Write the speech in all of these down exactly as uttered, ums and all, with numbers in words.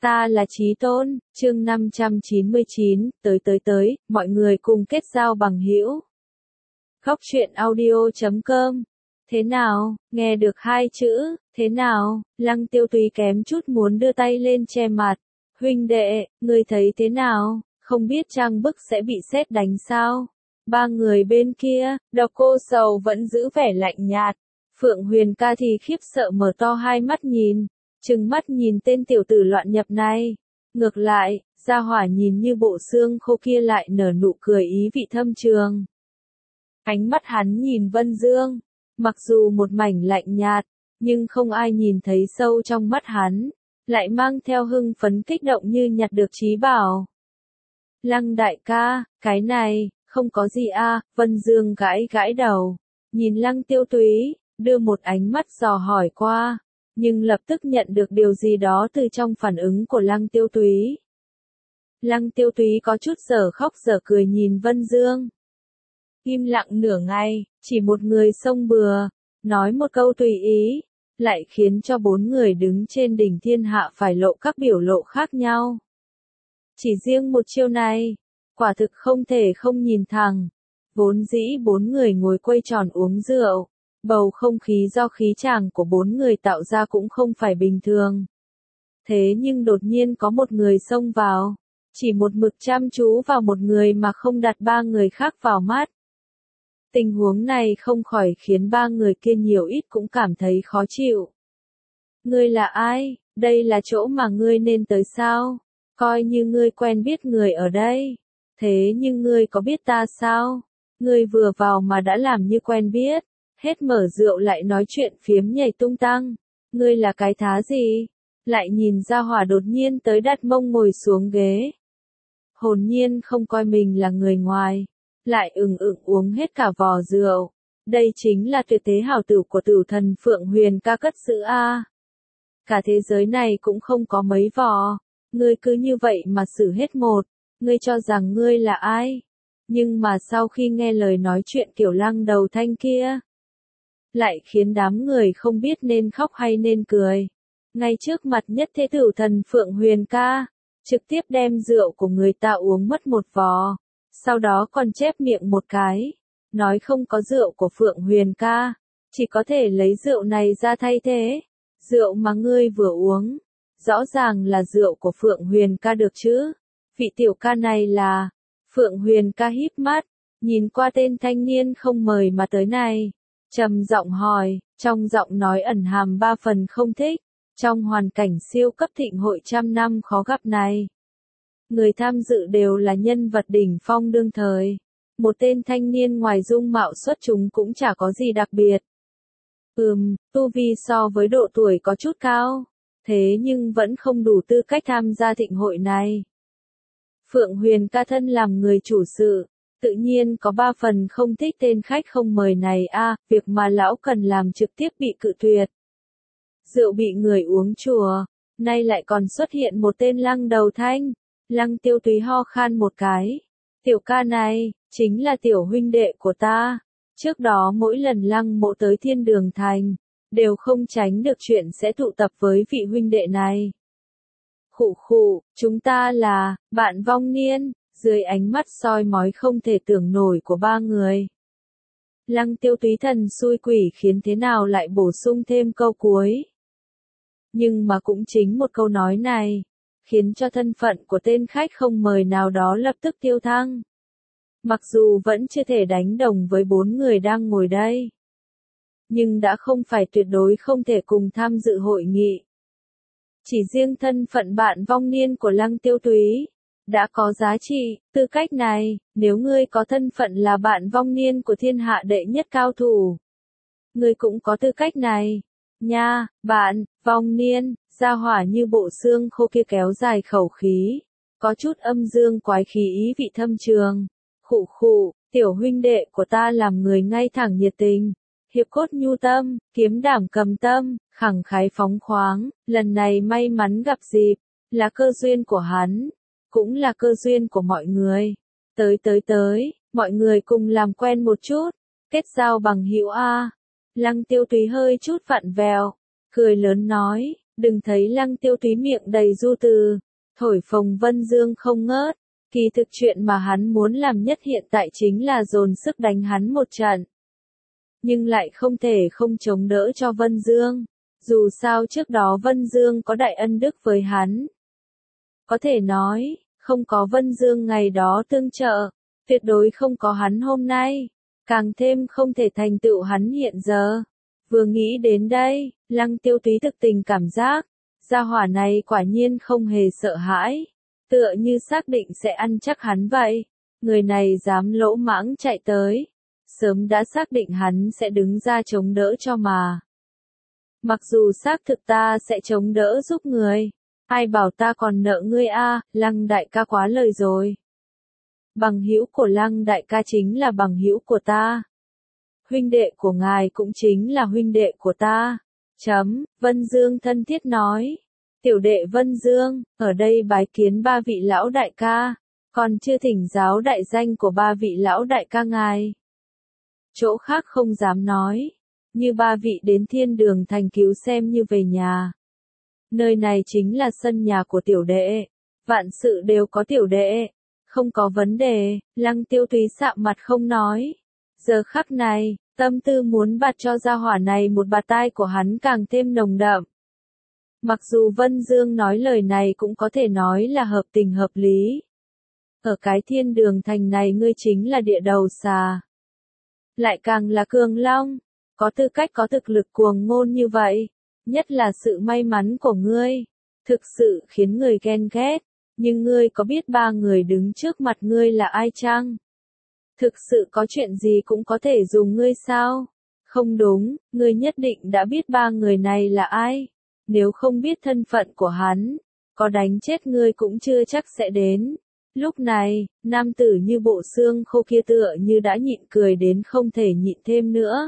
Ta là Chí Tôn, chương năm trăm chín mươi chín, tới tới tới, mọi người cùng kết giao bằng hữu. Góc truyện audio chấm com. Thế nào, nghe được hai chữ, thế nào, Lăng Tiêu Túy kém chút muốn đưa tay lên che mặt. Huynh đệ, ngươi thấy thế nào, không biết Trang Bức sẽ bị sét đánh sao? Ba người bên kia, Độc Cô Sầu vẫn giữ vẻ lạnh nhạt. Phượng Huyền ca thì khiếp sợ mở to hai mắt nhìn, trừng mắt nhìn tên tiểu tử loạn nhập này. Ngược lại, Gia Hỏa nhìn như bộ xương khô kia lại nở nụ cười ý vị thâm trường. Ánh mắt hắn nhìn Vân Dương, mặc dù một mảnh lạnh nhạt, nhưng không ai nhìn thấy sâu trong mắt hắn, lại mang theo hưng phấn kích động như nhặt được trí bảo. Lăng đại ca, cái này, không có gì a. Vân Dương gãi gãi đầu, nhìn Lăng Tiêu Túy, đưa một ánh mắt dò hỏi qua, nhưng lập tức nhận được điều gì đó từ trong phản ứng của Lăng Tiêu Túy. Lăng Tiêu Túy có chút dở khóc dở cười nhìn Vân Dương. Im lặng nửa ngày, chỉ một người xông bừa, nói một câu tùy ý, lại khiến cho bốn người đứng trên đỉnh thiên hạ phải lộ các biểu lộ khác nhau. Chỉ riêng một chiêu này, quả thực không thể không nhìn thẳng. Vốn dĩ bốn người ngồi quây tròn uống rượu, bầu không khí do khí chàng của bốn người tạo ra cũng không phải bình thường. Thế nhưng đột nhiên có một người xông vào, chỉ một mực chăm chú vào một người mà không đặt ba người khác vào mắt. Tình huống này không khỏi khiến ba người kia nhiều ít cũng cảm thấy khó chịu. Ngươi là ai? Đây là chỗ mà ngươi nên tới sao? Coi như ngươi quen biết người ở đây. Thế nhưng ngươi có biết ta sao? Ngươi vừa vào mà đã làm như quen biết. Hết mở rượu lại nói chuyện phiếm nhảy tung tăng. Ngươi là cái thá gì? Lại nhìn Gia Hỏa đột nhiên tới đặt mông ngồi xuống ghế. Hồn nhiên không coi mình là người ngoài. Lại ừng ựng uống hết cả vò rượu. Đây chính là tuyệt thế hảo tử của tử thần Phượng Huyền ca cất giữ a. Cả thế giới này cũng không có mấy vò. Ngươi cứ như vậy mà xử hết một. Ngươi cho rằng ngươi là ai? Nhưng mà sau khi nghe lời nói chuyện kiểu Lăng đầu thanh kia, lại khiến đám người không biết nên khóc hay nên cười. Ngay trước mặt nhất thế tử thần Phượng Huyền ca, trực tiếp đem rượu của người ta uống mất một vò, sau đó còn chép miệng một cái, nói không có rượu của Phượng Huyền ca, chỉ có thể lấy rượu này ra thay thế. Rượu mà ngươi vừa uống, rõ ràng là rượu của Phượng Huyền ca được chứ? Vị tiểu ca này là... Phượng Huyền ca híp mắt, nhìn qua tên thanh niên không mời mà tới này, trầm giọng hỏi, trong giọng nói ẩn hàm ba phần không thích. Trong hoàn cảnh siêu cấp thịnh hội trăm năm khó gặp này, người tham dự đều là nhân vật đỉnh phong đương thời. Một tên thanh niên ngoài dung mạo xuất chúng cũng chả có gì đặc biệt. Ừm, tu vi so với độ tuổi có chút cao, thế nhưng vẫn không đủ tư cách tham gia thịnh hội này. Phượng Huyền ca thân làm người chủ sự, tự nhiên có ba phần không thích tên khách không mời này a, à, việc mà lão cần làm trực tiếp bị cự tuyệt. Rượu bị người uống chùa, nay lại còn xuất hiện một tên Lăng đầu thanh. Lăng Tiêu Túy ho khan một cái. Tiểu ca này, chính là tiểu huynh đệ của ta. Trước đó mỗi lần Lăng mộ tới Thiên Đường Thành, đều không tránh được chuyện sẽ tụ tập với vị huynh đệ này. Khụ khụ, chúng ta là, bạn vong niên, dưới ánh mắt soi mói không thể tưởng nổi của ba người. Lăng Tiêu Túy thần xui quỷ khiến thế nào lại bổ sung thêm câu cuối. Nhưng mà cũng chính một câu nói này, khiến cho thân phận của tên khách không mời nào đó lập tức tiêu thăng. Mặc dù vẫn chưa thể đánh đồng với bốn người đang ngồi đây, nhưng đã không phải tuyệt đối không thể cùng tham dự hội nghị. Chỉ riêng thân phận bạn vong niên của Lăng Tiêu Túy đã có giá trị, tư cách này, nếu ngươi có thân phận là bạn vong niên của thiên hạ đệ nhất cao thủ, ngươi cũng có tư cách này. Nha, bạn, vong niên, Gia Hỏa như bộ xương khô kia kéo dài khẩu khí, có chút âm dương quái khí ý vị thâm trường. Khụ khụ, tiểu huynh đệ của ta làm người ngay thẳng nhiệt tình, hiệp cốt nhu tâm, kiếm đảm cầm tâm, khẳng khái phóng khoáng, lần này may mắn gặp dịp, là cơ duyên của hắn, cũng là cơ duyên của mọi người. Tới tới tới, mọi người cùng làm quen một chút, kết giao bằng hữu a. Lăng Tiêu Túy hơi chút vặn vẹo, cười lớn nói, Đừng thấy Lăng Tiêu Túy miệng đầy du từ, thổi phồng Vân Dương không ngớt, kỳ thực chuyện mà hắn muốn làm nhất hiện tại chính là dồn sức đánh hắn một trận. Nhưng lại không thể không chống đỡ cho Vân Dương, dù sao trước đó Vân Dương có đại ân đức với hắn. Có thể nói, không có Vân Dương ngày đó tương trợ, tuyệt đối không có hắn hôm nay, càng thêm không thể thành tựu hắn hiện giờ. Vừa nghĩ đến đây, Lăng Tiêu Túy thực tình cảm giác, gia hỏa này quả nhiên không hề sợ hãi, tựa như xác định sẽ ăn chắc hắn vậy. Người này dám lỗ mãng chạy tới, sớm đã xác định hắn sẽ đứng ra chống đỡ cho mà. Mặc dù xác thực ta sẽ chống đỡ giúp người, ai bảo ta còn nợ ngươi a, Lăng đại ca quá lời rồi. Bằng hữu của Lăng đại ca chính là bằng hữu của ta. Huynh đệ của ngài cũng chính là huynh đệ của ta. Chấm, Vân Dương thân thiết nói. Tiểu đệ Vân Dương, ở đây bái kiến ba vị lão đại ca, còn chưa thỉnh giáo đại danh của ba vị lão đại ca ngài. Chỗ khác không dám nói, như ba vị đến Thiên Đường Thành cứu xem như về nhà. Nơi này chính là sân nhà của tiểu đệ, vạn sự đều có tiểu đệ, không có vấn đề. Lăng Tiêu Túy sạm mặt không nói. Giờ khắc này, tâm tư muốn bạt cho gia hỏa này một bạt tai của hắn càng thêm nồng đậm. Mặc dù Vân Dương nói lời này cũng có thể nói là hợp tình hợp lý. Ở cái Thiên Đường Thành này ngươi chính là địa đầu xà. Lại càng là cường long, có tư cách có thực lực cuồng ngôn như vậy. Nhất là sự may mắn của ngươi, thực sự khiến người ghen ghét. Nhưng ngươi có biết ba người đứng trước mặt ngươi là ai chăng? Thực sự có chuyện gì cũng có thể dùng ngươi sao? Không đúng, ngươi nhất định đã biết ba người này là ai. Nếu không biết thân phận của hắn, có đánh chết ngươi cũng chưa chắc sẽ đến. Lúc này, nam tử như bộ xương khô kia tựa như đã nhịn cười đến không thể nhịn thêm nữa.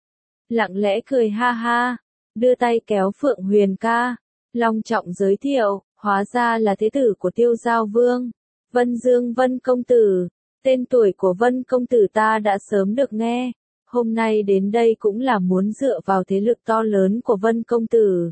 Lặng lẽ cười ha ha, đưa tay kéo Phượng Huyền ca, long trọng giới thiệu, hóa ra là thế tử của Tiêu Giao Vương, Vân Dương Vân Công Tử. Tên tuổi của Vân Công Tử ta đã sớm được nghe, hôm nay đến đây cũng là muốn dựa vào thế lực to lớn của Vân Công Tử.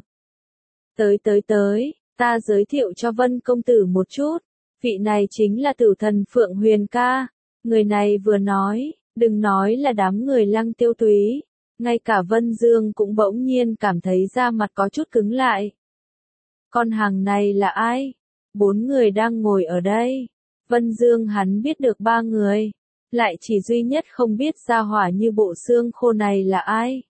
Tới tới tới, ta giới thiệu cho Vân Công Tử một chút, vị này chính là tử thần Phượng Huyền ca. Người này vừa nói, đừng nói là đám người Lăng Tiêu Túy, ngay cả Vân Dương cũng bỗng nhiên cảm thấy da mặt có chút cứng lại. Con hàng này là ai? Bốn người đang ngồi ở đây. Vân Dương hắn biết được ba người, lại chỉ duy nhất không biết gia hỏa như bộ xương khô này là ai.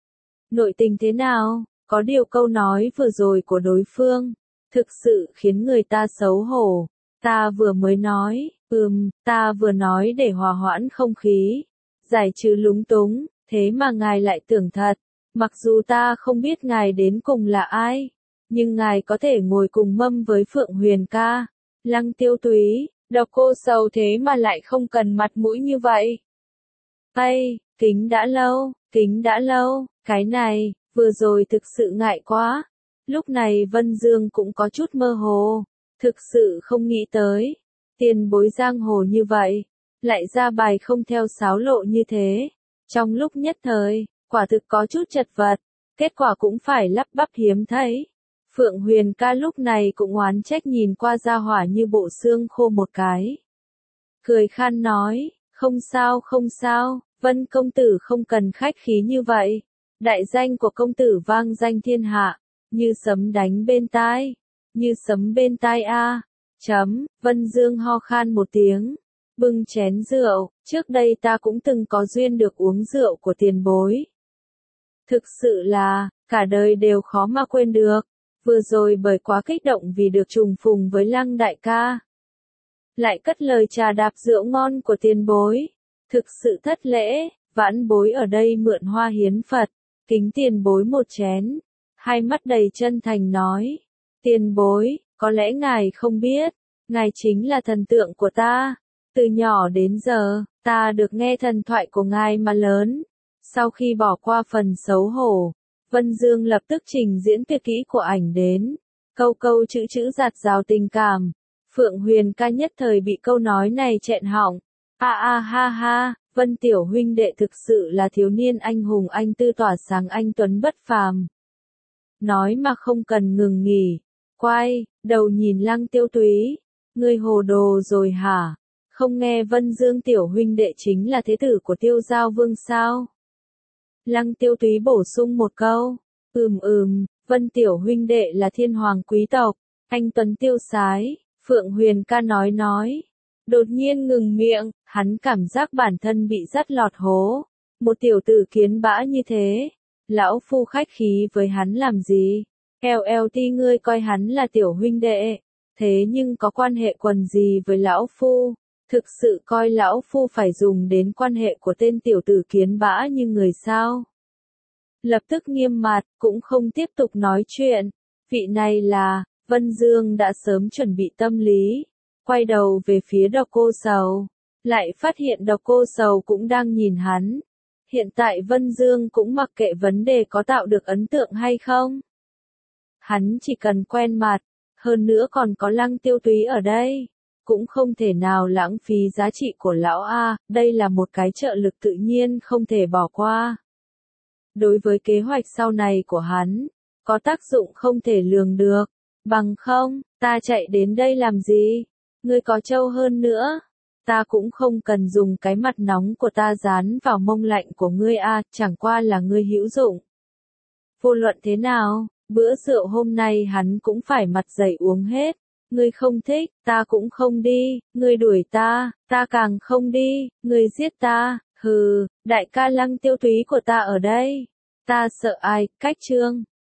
Nội tình thế nào? Có điều câu nói vừa rồi của đối phương, thực sự khiến người ta xấu hổ. Ta vừa mới nói, ừm, ta vừa nói để hòa hoãn không khí, giải trừ lúng túng, thế mà ngài lại tưởng thật. Mặc dù ta không biết ngài đến cùng là ai, nhưng ngài có thể ngồi cùng mâm với Phượng Huyền ca. Lăng Tiêu Túy, độc cô sầu thế mà lại không cần mặt mũi như vậy. Ây, kính đã lâu, kính đã lâu, cái này, vừa rồi thực sự ngại quá. Lúc này Vân Dương cũng có chút mơ hồ, thực sự không nghĩ tới. Tiền bối giang hồ như vậy, lại ra bài không theo sáo lộ như thế. Trong lúc nhất thời, quả thực có chút chật vật, kết quả cũng phải lắp bắp hiếm thấy. Phượng Huyền ca lúc này cũng oán trách nhìn qua gia hỏa như bộ xương khô một cái. Cười khan nói, không sao không sao, Vân công tử không cần khách khí như vậy. Đại danh của công tử vang danh thiên hạ, như sấm đánh bên tai, như sấm bên tai a. Chấm, Vân Dương ho khan một tiếng, bưng chén rượu, trước đây ta cũng từng có duyên được uống rượu của tiền bối. Thực sự là, cả đời đều khó mà quên được. Vừa rồi bởi quá kích động vì được trùng phùng với Lăng đại ca, lại cất lời trà đạp rượu ngon của tiền bối, thực sự thất lễ. Vãn bối ở đây mượn hoa hiến Phật, kính tiền bối một chén. Hai mắt đầy chân thành nói, tiền bối, có lẽ ngài không biết, ngài chính là thần tượng của ta. Từ nhỏ đến giờ, ta được nghe thần thoại của ngài mà lớn. Sau khi bỏ qua phần xấu hổ, Vân Dương lập tức trình diễn tuyệt kỹ của ảnh đến, câu câu chữ chữ giạt rào tình cảm. Phượng Huyền ca nhất thời bị câu nói này chẹn họng. A a ha ha, Vân tiểu huynh đệ thực sự là thiếu niên anh hùng, anh tư tỏa sáng, anh tuấn bất phàm. nói mà không cần ngừng nghỉ. Quay, đầu nhìn Lăng Tiêu Túy, ngươi hồ đồ rồi hả? Không nghe Vân Dương tiểu huynh đệ chính là thế tử của Tiêu Giao Vương sao? Lăng Tiêu Túy bổ sung một câu, ừm ừm, Vân tiểu huynh đệ là thiên hoàng quý tộc, anh tuấn tiêu sái, Phượng Huyền ca nói nói. Đột nhiên ngừng miệng, hắn cảm giác bản thân bị dắt lọt hố. Một tiểu tử kiến bã như thế, lão phu khách khí với hắn làm gì? Eo eo ti ngươi coi hắn là tiểu huynh đệ, thế nhưng có quan hệ quần gì với lão phu? Thực sự coi lão phu phải dùng đến quan hệ của tên tiểu tử kiến bã như người sao? Lập tức nghiêm mặt, cũng không tiếp tục nói chuyện. Vị này là, Vân Dương đã sớm chuẩn bị tâm lý, quay đầu về phía Độc Cô Sầu, lại phát hiện Độc Cô Sầu cũng đang nhìn hắn. Hiện tại Vân Dương cũng mặc kệ vấn đề có tạo được ấn tượng hay không. Hắn chỉ cần quen mặt, hơn nữa còn có Lăng Tiêu Túy ở đây, cũng không thể nào lãng phí giá trị của lão A, đây là một cái trợ lực tự nhiên không thể bỏ qua. Đối với kế hoạch sau này của hắn, có tác dụng không thể lường được, bằng không, ta chạy đến đây làm gì? Ngươi có trâu hơn nữa, ta cũng không cần dùng cái mặt nóng của ta dán vào mông lạnh của ngươi a, chẳng qua là ngươi hữu dụng. Vô luận thế nào, bữa rượu hôm nay hắn cũng phải mặt dày uống hết. Ngươi không thích, ta cũng không đi, ngươi đuổi ta, ta càng không đi, ngươi giết ta, hừ, đại ca Lăng Tiêu Túy của ta ở đây. Ta sợ ai, cách trương.